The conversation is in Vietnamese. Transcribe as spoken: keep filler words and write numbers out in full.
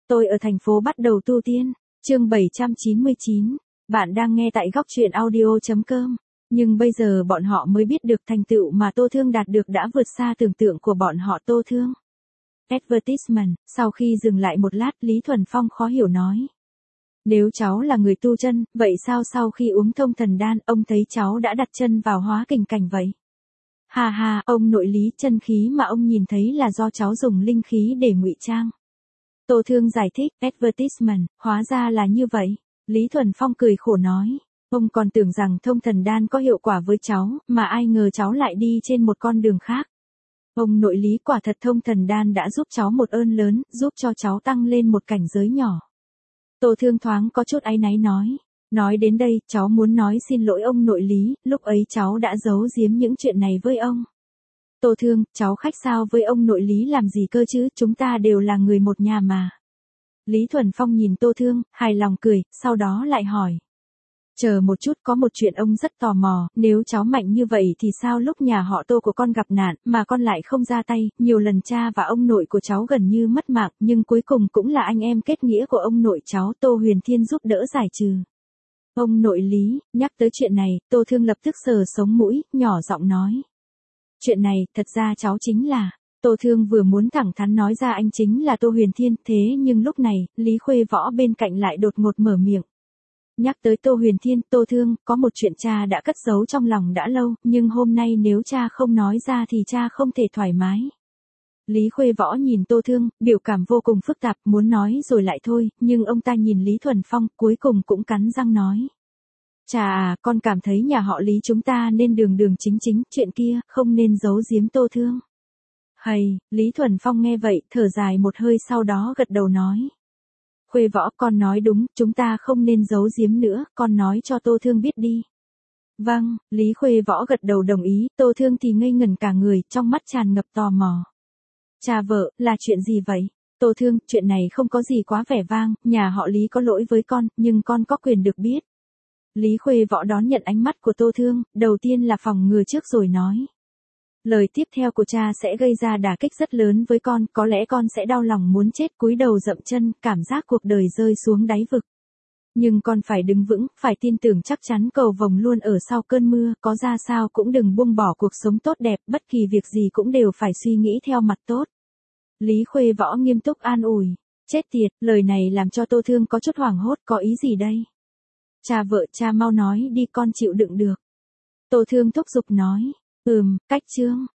Tôi ở thành phố bắt đầu tu tiên. Chương bảy trăm chín mươi chín. Bạn đang nghe tại góc truyện audio chấm com. Nhưng bây giờ bọn họ mới biết được thành tựu mà Tô Thương đạt được đã vượt xa tưởng tượng của bọn họ. Tô Thương. Advertisement. Sau khi dừng lại một lát, Lý Thuần Phong khó hiểu nói. Nếu cháu là người tu chân, vậy sao sau khi uống thông thần đan, ông thấy cháu đã đặt chân vào hóa kình cảnh vậy? Hà hà, ông nội Lý, chân khí mà ông nhìn thấy là do cháu dùng linh khí để ngụy trang. Tô Thương giải thích, advertisement, hóa ra là như vậy. Lý Thuần Phong cười khổ nói. Ông còn tưởng rằng thông thần đan có hiệu quả với cháu, mà ai ngờ cháu lại đi trên một con đường khác. Ông nội Lý, quả thật thông thần đan đã giúp cháu một ơn lớn, giúp cho cháu tăng lên một cảnh giới nhỏ. Tô Thương thoáng có chút áy náy nói. Nói đến đây, cháu muốn nói xin lỗi ông nội Lý, lúc ấy cháu đã giấu giếm những chuyện này với ông. Tô Thương, cháu khách sao với ông nội Lý làm gì cơ chứ, chúng ta đều là người một nhà mà. Lý Thuần Phong nhìn Tô Thương, hài lòng cười, sau đó lại hỏi. Chờ một chút, có một chuyện ông rất tò mò, nếu cháu mạnh như vậy thì sao lúc nhà họ Tô của con gặp nạn, mà con lại không ra tay, nhiều lần cha và ông nội của cháu gần như mất mạng, nhưng cuối cùng cũng là anh em kết nghĩa của ông nội cháu Tô Huyền Thiên giúp đỡ giải trừ. Ông nội Lý, nhắc tới chuyện này, Tô Thương lập tức sờ sống mũi, nhỏ giọng nói. Chuyện này, thật ra cháu chính là... Tô Thương vừa muốn thẳng thắn nói ra anh chính là Tô Huyền Thiên, thế nhưng lúc này, Lý Khuê Võ bên cạnh lại đột ngột mở miệng. Nhắc tới Tô Huyền Thiên, Tô Thương, có một chuyện cha đã cất giấu trong lòng đã lâu, nhưng hôm nay nếu cha không nói ra thì cha không thể thoải mái. Lý Khuê Võ nhìn Tô Thương, biểu cảm vô cùng phức tạp, muốn nói rồi lại thôi, nhưng ông ta nhìn Lý Thuần Phong, cuối cùng cũng cắn răng nói. Cha à, con cảm thấy nhà họ Lý chúng ta nên đường đường chính chính, chuyện kia, không nên giấu giếm Tô Thương. Hay, Lý Thuần Phong nghe vậy, thở dài một hơi sau đó gật đầu nói. Khuê Võ, con nói đúng, chúng ta không nên giấu giếm nữa, con nói cho Tô Thương biết đi. Vâng, Lý Khuê Võ gật đầu đồng ý, Tô Thương thì ngây ngẩn cả người, trong mắt tràn ngập tò mò. Cha vợ, là chuyện gì vậy? Tô Thương, chuyện này không có gì quá vẻ vang, nhà họ Lý có lỗi với con, nhưng con có quyền được biết. Lý Khuê Võ đón nhận ánh mắt của Tô Thương, đầu tiên là phòng ngừa trước rồi nói. Lời tiếp theo của cha sẽ gây ra đả kích rất lớn với con, có lẽ con sẽ đau lòng muốn chết, cúi đầu dậm chân, cảm giác cuộc đời rơi xuống đáy vực. Nhưng con phải đứng vững, phải tin tưởng chắc chắn cầu vồng luôn ở sau cơn mưa, có ra sao cũng đừng buông bỏ cuộc sống tốt đẹp, bất kỳ việc gì cũng đều phải suy nghĩ theo mặt tốt. Lý Khuê Võ nghiêm túc an ủi. Chết tiệt, lời này làm cho Tô Thương có chút hoảng hốt, có ý gì đây? Cha vợ, cha mau nói đi, con chịu đựng được. Tô Thương thúc giục nói. Ừm, cách chương.